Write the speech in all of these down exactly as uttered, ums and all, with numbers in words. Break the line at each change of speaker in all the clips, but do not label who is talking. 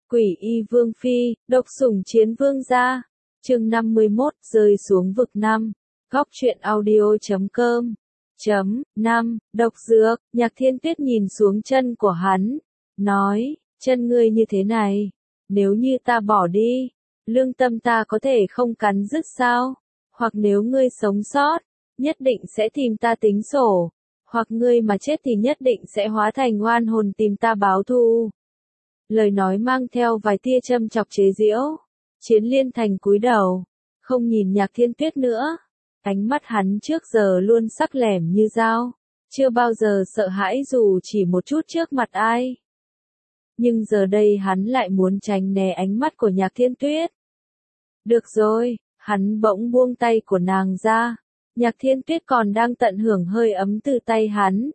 Quỷ y vương phi, độc sủng chiến vương gia. Chương năm mươi mốt, rơi xuống vực năm. Góc truyện audio chấm com. Chấm, năm, độc dược, Nhạc Thiên Tuyết nhìn xuống chân của hắn. Nói, chân ngươi như thế này. Nếu như ta bỏ đi, lương tâm ta có thể không cắn rứt sao? Hoặc nếu ngươi sống sót, nhất định sẽ tìm ta tính sổ. Hoặc ngươi mà chết thì nhất định sẽ hóa thành oan hồn tìm ta báo thù. Lời nói mang theo vài tia châm chọc chế giễu. Chiến Liên Thành cúi đầu, không nhìn Nhạc Thiên Tuyết nữa. Ánh mắt hắn trước giờ luôn sắc lẻm như dao, chưa bao giờ sợ hãi dù chỉ một chút trước mặt ai. Nhưng giờ đây hắn lại muốn tránh né ánh mắt của Nhạc Thiên Tuyết. Được rồi, hắn bỗng buông tay của nàng ra. Nhạc Thiên Tuyết còn đang tận hưởng hơi ấm từ tay hắn.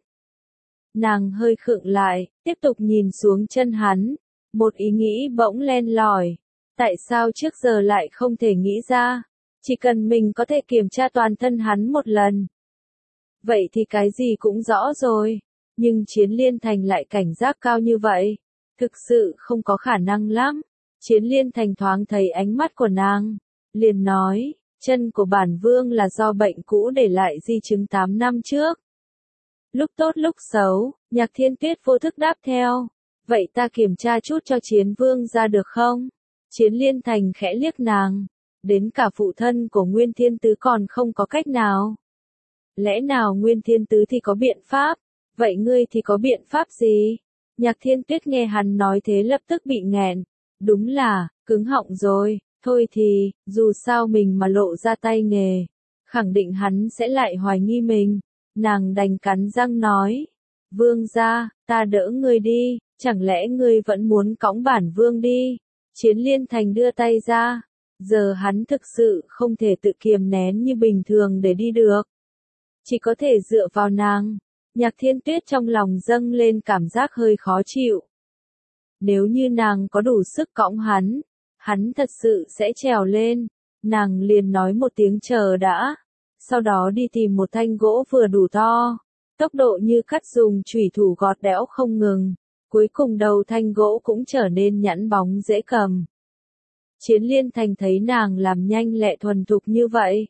Nàng hơi khựng lại, tiếp tục nhìn xuống chân hắn. Một ý nghĩ bỗng len lỏi. Tại sao trước giờ lại không thể nghĩ ra? Chỉ cần mình có thể kiểm tra toàn thân hắn một lần. Vậy thì cái gì cũng rõ rồi. Nhưng Chiến Liên Thành lại cảnh giác cao như vậy. Thực sự không có khả năng lắm. Chiến Liên Thành thoáng thấy ánh mắt của nàng. Liền nói, chân của bản vương là do bệnh cũ để lại di chứng tám năm trước. Lúc tốt lúc xấu, Nhạc Thiên Tuyết vô thức đáp theo. Vậy ta kiểm tra chút cho Chiến vương ra được không? Chiến Liên Thành khẽ liếc nàng. Đến cả phụ thân của Nguyên Thiên Tứ còn không có cách nào. Lẽ nào Nguyên Thiên Tứ thì có biện pháp? Vậy ngươi thì có biện pháp gì? Nhạc Thiên Tuyết nghe hắn nói thế lập tức bị nghẹn. Đúng là, cứng họng rồi. Thôi thì, dù sao mình mà lộ ra tay nghề, khẳng định hắn sẽ lại hoài nghi mình. Nàng đành cắn răng nói. Vương gia, ta đỡ ngươi đi, chẳng lẽ ngươi vẫn muốn cõng bản vương đi? Chiến Liên Thành đưa tay ra. Giờ hắn thực sự không thể tự kiềm nén như bình thường để đi được. Chỉ có thể dựa vào nàng. Nhạc Thiên Tuyết trong lòng dâng lên cảm giác hơi khó chịu. Nếu như nàng có đủ sức cõng hắn, hắn thật sự sẽ trèo lên. Nàng liền nói một tiếng chờ đã. Sau đó đi tìm một thanh gỗ vừa đủ to. Tốc độ như cắt dùng chủy thủ gọt đẽo không ngừng. Cuối cùng đầu thanh gỗ cũng trở nên nhẵn bóng dễ cầm. Chiến Liên Thành thấy nàng làm nhanh lẹ thuần thục như vậy.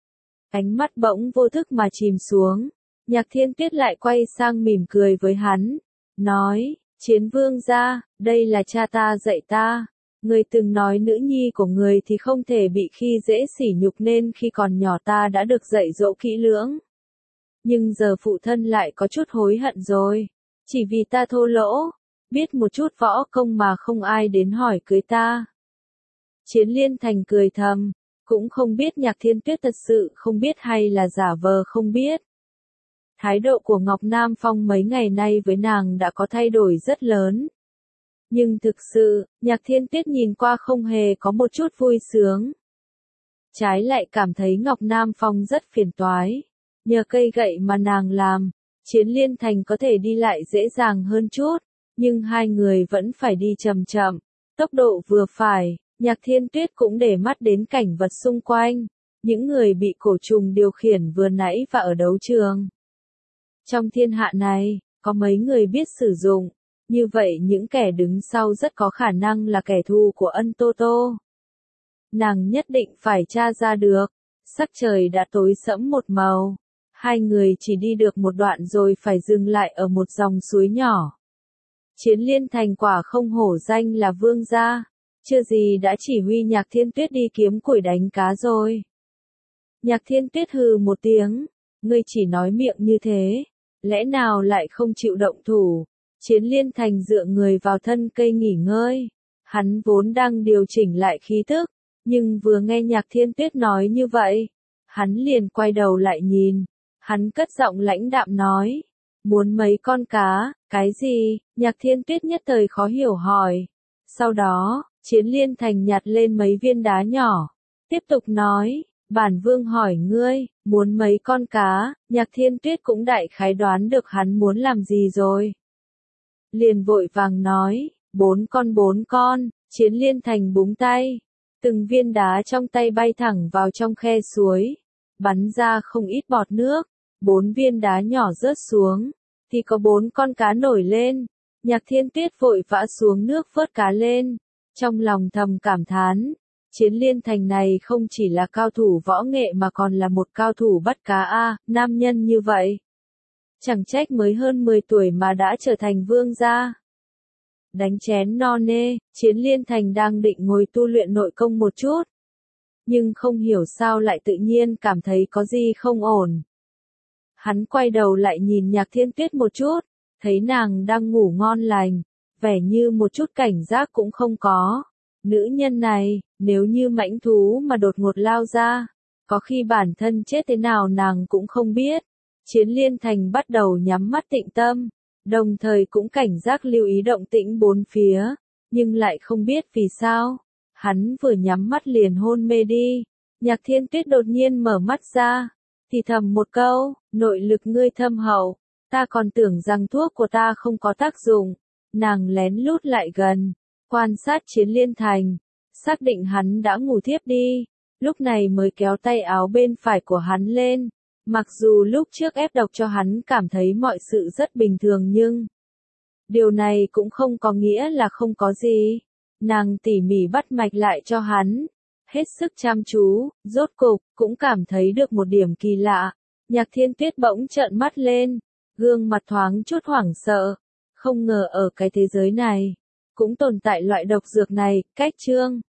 Ánh mắt bỗng vô thức mà chìm xuống. Nhạc Thiên Tuyết lại quay sang mỉm cười với hắn. Nói, Chiến vương gia, đây là cha ta dạy ta. Người từng nói nữ nhi của người thì không thể bị khi dễ sỉ nhục nên khi còn nhỏ ta đã được dạy dỗ kỹ lưỡng. Nhưng giờ phụ thân lại có chút hối hận rồi. Chỉ vì ta thô lỗ, biết một chút võ công mà không ai đến hỏi cưới ta. Chiến Liên Thành cười thầm, cũng không biết Nhạc Thiên Tuyết thật sự không biết hay là giả vờ không biết. Thái độ của Ngọc Nam Phong mấy ngày nay với nàng đã có thay đổi rất lớn. Nhưng thực sự, Nhạc Thiên Tuyết nhìn qua không hề có một chút vui sướng. Trái lại cảm thấy Ngọc Nam Phong rất phiền toái. Nhờ cây gậy mà nàng làm, Chiến Liên Thành có thể đi lại dễ dàng hơn chút, nhưng hai người vẫn phải đi chậm chậm, tốc độ vừa phải. Nhạc Thiên Tuyết cũng để mắt đến cảnh vật xung quanh, những người bị cổ trùng điều khiển vừa nãy và ở đấu trường. Trong thiên hạ này, có mấy người biết sử dụng, như vậy những kẻ đứng sau rất có khả năng là kẻ thù của Ân Tô Tô. Nàng nhất định phải tra ra được. Sắc trời đã tối sẫm một màu. Hai người chỉ đi được một đoạn rồi phải dừng lại ở một dòng suối nhỏ. Chiến Liên Thành quả không hổ danh là vương gia. Chưa gì đã chỉ huy Nhạc Thiên Tuyết đi kiếm củi đánh cá rồi. Nhạc Thiên Tuyết hừ một tiếng. Ngươi chỉ nói miệng như thế. Lẽ nào lại không chịu động thủ? Chiến Liên Thành dựa người vào thân cây nghỉ ngơi. Hắn vốn đang điều chỉnh lại khí tức. Nhưng vừa nghe Nhạc Thiên Tuyết nói như vậy. Hắn liền quay đầu lại nhìn. Hắn cất giọng lãnh đạm nói. Muốn mấy con cá, cái gì? Nhạc Thiên Tuyết nhất thời khó hiểu hỏi. Sau đó, Chiến Liên Thành nhặt lên mấy viên đá nhỏ. Tiếp tục nói, bản vương hỏi ngươi, muốn mấy con cá? Nhạc Thiên Tuyết cũng đại khái đoán được hắn muốn làm gì rồi. Liền vội vàng nói, bốn con bốn con. Chiến Liên Thành búng tay. Từng viên đá trong tay bay thẳng vào trong khe suối. Bắn ra không ít bọt nước. Bốn viên đá nhỏ rớt xuống. Thì có bốn con cá nổi lên. Nhạc Thiên Tuyết vội vã xuống nước vớt cá lên. Trong lòng thầm cảm thán, Chiến Liên Thành này không chỉ là cao thủ võ nghệ mà còn là một cao thủ bắt cá a, nam nhân như vậy. Chẳng trách mới hơn mười tuổi mà đã trở thành vương gia. Đánh chén no nê, Chiến Liên Thành đang định ngồi tu luyện nội công một chút. Nhưng không hiểu sao lại tự nhiên cảm thấy có gì không ổn. Hắn quay đầu lại nhìn Nhạc Thiên Tuyết một chút, thấy nàng đang ngủ ngon lành, vẻ như một chút cảnh giác cũng không có. Nữ nhân này, nếu như mãnh thú mà đột ngột lao ra, có khi bản thân chết thế nào nàng cũng không biết. Chiến Liên Thành bắt đầu nhắm mắt tĩnh tâm, đồng thời cũng cảnh giác lưu ý động tĩnh bốn phía, nhưng lại không biết vì sao. Hắn vừa nhắm mắt liền hôn mê đi. Nhạc Thiên Tuyết đột nhiên mở mắt ra, thì thầm một câu, nội lực ngươi thâm hậu, ta còn tưởng rằng thuốc của ta không có tác dụng. Nàng lén lút lại gần, quan sát Chiến Liên Thành, xác định hắn đã ngủ thiếp đi, lúc này mới kéo tay áo bên phải của hắn lên. Mặc dù lúc trước ép độc cho hắn cảm thấy mọi sự rất bình thường nhưng điều này cũng không có nghĩa là không có gì. Nàng tỉ mỉ bắt mạch lại cho hắn, hết sức chăm chú, rốt cục cũng cảm thấy được một điểm kỳ lạ. Nhạc Thiên Tuyết bỗng trợn mắt lên, gương mặt thoáng chút hoảng sợ, không ngờ ở cái thế giới này cũng tồn tại loại độc dược này. Cách chương